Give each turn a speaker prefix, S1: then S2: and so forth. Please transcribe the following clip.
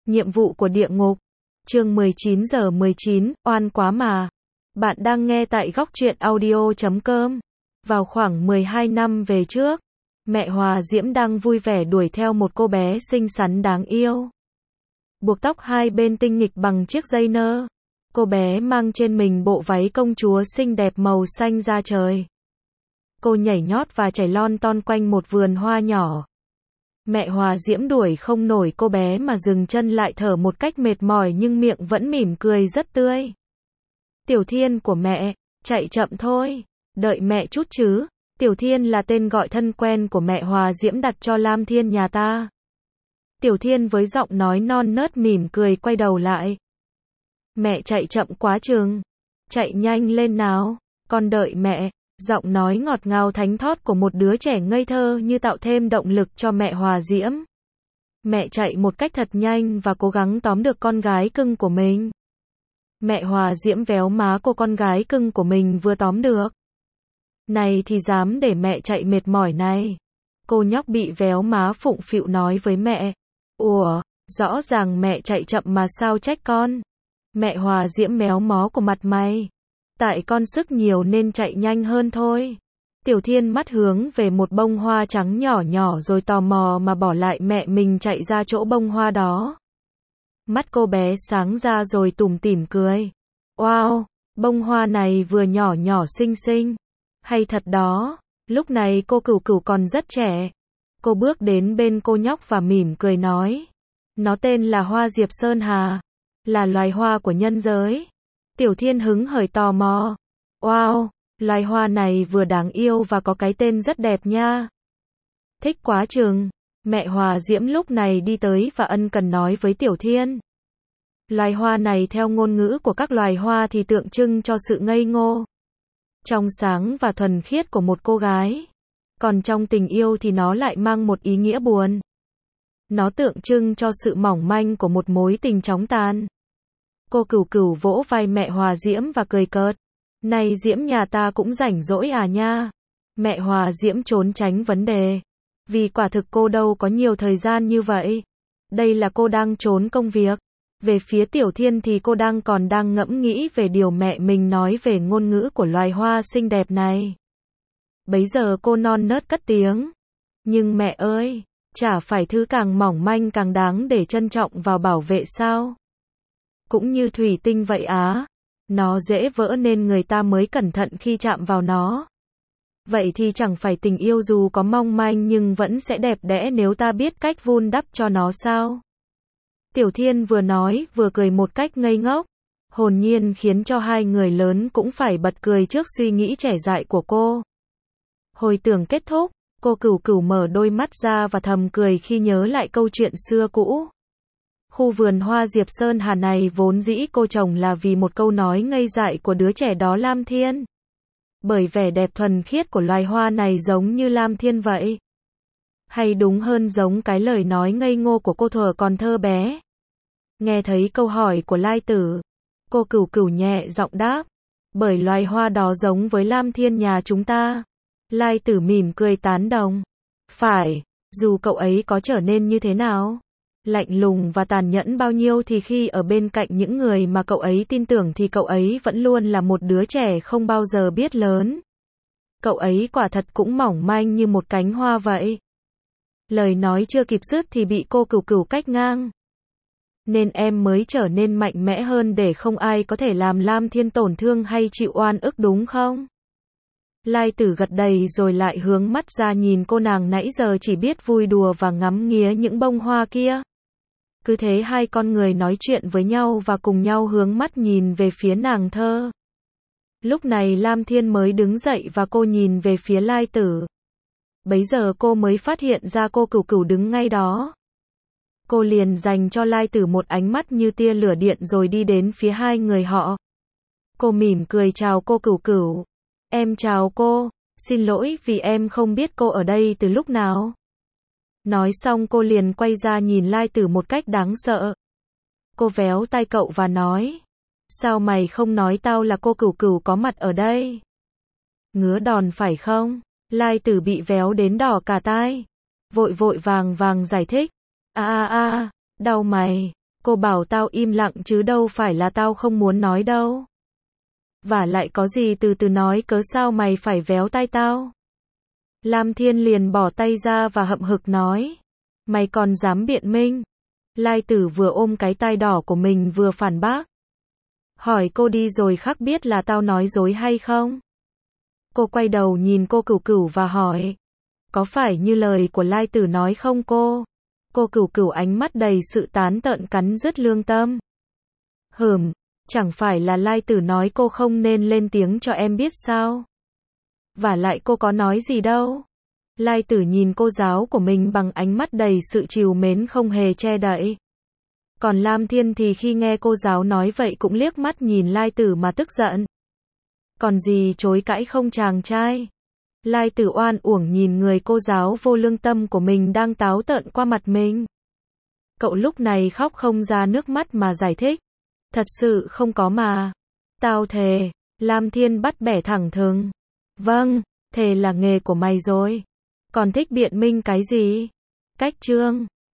S1: Nhiệm vụ của địa ngục. Chương 19 giờ 19, oan quá mà. Bạn đang nghe tại góc truyện audio.com. Vào khoảng 12 năm về trước, mẹ Hòa Diễm đang vui vẻ đuổi theo một cô bé xinh xắn đáng yêu. Buộc tóc hai bên tinh nghịch bằng chiếc dây nơ. Cô bé mang trên mình bộ váy công chúa xinh đẹp màu xanh da trời. Cô nhảy nhót và chảy lon ton quanh một vườn hoa nhỏ. Mẹ Hòa Diễm đuổi không nổi cô bé mà dừng chân lại thở một cách mệt mỏi nhưng miệng vẫn mỉm cười rất tươi. Tiểu Thiên của mẹ, chạy chậm thôi, đợi mẹ chút chứ. Tiểu Thiên là tên gọi thân quen của mẹ Hòa Diễm đặt cho Lam Thiên nhà ta. Tiểu Thiên với giọng nói non nớt mỉm cười quay đầu lại. Mẹ chạy chậm quá chừng. Chạy nhanh lên nào, con đợi mẹ. Giọng nói ngọt ngào thánh thót của một đứa trẻ ngây thơ như tạo thêm động lực cho mẹ Hòa Diễm. Mẹ chạy một cách thật nhanh và cố gắng tóm được con gái cưng của mình. Mẹ Hòa Diễm véo má cô con gái cưng của mình vừa tóm được. Này thì dám để mẹ chạy mệt mỏi này. Cô nhóc bị véo má phụng phịu nói với mẹ. Ủa, rõ ràng mẹ chạy chậm mà sao trách con. Mẹ Hòa Diễm méo mó của mặt mày. Tại con sức nhiều nên chạy nhanh hơn thôi. Tiểu Thiên mắt hướng về một bông hoa trắng nhỏ nhỏ rồi tò mò mà bỏ lại mẹ mình chạy ra chỗ bông hoa đó. Mắt cô bé sáng ra rồi tủm tỉm cười. Wow, bông hoa này vừa nhỏ nhỏ xinh xinh. Hay thật đó, lúc này cô Cửu Cửu còn rất trẻ. Cô bước đến bên cô nhóc và mỉm cười nói. Nó tên là hoa diệp sơn hà, là loài hoa của nhân giới. Tiểu Thiên hứng hởi tò mò. Wow, loài hoa này vừa đáng yêu và có cái tên rất đẹp nha. Thích quá chừng. Mẹ Hòa Diễm lúc này đi tới và ân cần nói với Tiểu Thiên. Loài hoa này theo ngôn ngữ của các loài hoa thì tượng trưng cho sự ngây ngô, trong sáng và thuần khiết của một cô gái. Còn trong tình yêu thì nó lại mang một ý nghĩa buồn. Nó tượng trưng cho sự mỏng manh của một mối tình chóng tàn. Cô Cửu Cửu vỗ vai mẹ Hòa Diễm và cười cợt. Này Diễm nhà ta cũng rảnh rỗi à nha. Mẹ Hòa Diễm trốn tránh vấn đề. Vì quả thực cô đâu có nhiều thời gian như vậy. Đây là cô đang trốn công việc. Về phía Tiểu Thiên thì cô còn đang ngẫm nghĩ về điều mẹ mình nói về ngôn ngữ của loài hoa xinh đẹp này. Bấy giờ cô non nớt cất tiếng. Nhưng mẹ ơi, chả phải thứ càng mỏng manh càng đáng để trân trọng và bảo vệ sao? Cũng như thủy tinh vậy á. Nó dễ vỡ nên người ta mới cẩn thận khi chạm vào nó. Vậy thì chẳng phải tình yêu dù có mong manh nhưng vẫn sẽ đẹp đẽ nếu ta biết cách vun đắp cho nó sao? Tiểu Thiên vừa nói vừa cười một cách ngây ngốc, hồn nhiên khiến cho hai người lớn cũng phải bật cười trước suy nghĩ trẻ dại của cô. Hồi tưởng kết thúc, cô Cửu Cửu mở đôi mắt ra và thầm cười khi nhớ lại câu chuyện xưa cũ. Khu vườn hoa Diệp Sơn Hà này vốn dĩ cô trồng là vì một câu nói ngây dại của đứa trẻ đó Lam Thiên. Bởi vẻ đẹp thuần khiết của loài hoa này giống như Lam Thiên vậy. Hay đúng hơn giống cái lời nói ngây ngô của cô thuở còn thơ bé. Nghe thấy câu hỏi của Lai Tử, cô Cửu Cửu nhẹ giọng đáp. Bởi loài hoa đó giống với Lam Thiên nhà chúng ta. Lai Tử mỉm cười tán đồng. Phải, dù cậu ấy có trở nên như thế nào, lạnh lùng và tàn nhẫn bao nhiêu thì khi ở bên cạnh những người mà cậu ấy tin tưởng thì cậu ấy vẫn luôn là một đứa trẻ không bao giờ biết lớn. Cậu ấy quả thật cũng mỏng manh như một cánh hoa vậy. Lời nói chưa kịp dứt thì bị cô Cửu Cửu cách ngang. Nên em mới trở nên mạnh mẽ hơn để không ai có thể làm Lam Thiên tổn thương hay chịu oan ức đúng không? Lai Tử gật đầy rồi lại hướng mắt ra nhìn cô nàng nãy giờ chỉ biết vui đùa và ngắm nghía những bông hoa kia. Cứ thế hai con người nói chuyện với nhau và cùng nhau hướng mắt nhìn về phía nàng thơ. Lúc này Lam Thiên mới đứng dậy và cô nhìn về phía Lai Tử. Bấy giờ cô mới phát hiện ra cô Cửu Cửu đứng ngay đó. Cô liền dành cho Lai Tử một ánh mắt như tia lửa điện rồi đi đến phía hai người họ. Cô mỉm cười chào cô Cửu Cửu. Em chào cô, xin lỗi vì em không biết cô ở đây từ lúc nào. Nói xong cô liền quay ra nhìn Lai Tử một cách đáng sợ. Cô véo tay cậu và nói. Sao mày không nói tao là cô Cửu Cửu có mặt ở đây? Ngứa đòn phải không? Lai Tử bị véo đến đỏ cả tai. Vội vội vàng vàng giải thích. Đau mày. Cô bảo tao im lặng chứ đâu phải là tao không muốn nói đâu. Và lại có gì từ từ nói, cớ sao mày phải véo tay tao? Lam Thiên liền bỏ tay ra và hậm hực nói. Mày còn dám biện minh? Lai Tử vừa ôm cái tai đỏ của mình vừa phản bác. Hỏi cô đi rồi khắc biết là tao nói dối hay không? Cô quay đầu nhìn cô Cửu Cửu và hỏi. Có phải như lời của Lai Tử nói không cô? Cô Cửu Cửu ánh mắt đầy sự tán tợn cắn rứt lương tâm. Chẳng phải là Lai Tử nói cô không nên lên tiếng cho em biết sao? Và lại cô có nói gì đâu. Lai Tử nhìn cô giáo của mình bằng ánh mắt đầy sự trìu mến không hề che đậy. Còn Lam Thiên thì khi nghe cô giáo nói vậy cũng liếc mắt nhìn Lai Tử mà tức giận. Còn gì chối cãi không chàng trai? Lai Tử oan uổng nhìn người cô giáo vô lương tâm của mình đang táo tợn qua mặt mình. Cậu lúc này khóc không ra nước mắt mà giải thích. Thật sự không có mà. Tao thề. Lam Thiên bắt bẻ thẳng thừng. Vâng, thề là nghề của mày rồi. Còn thích biện minh cái gì? Cách chương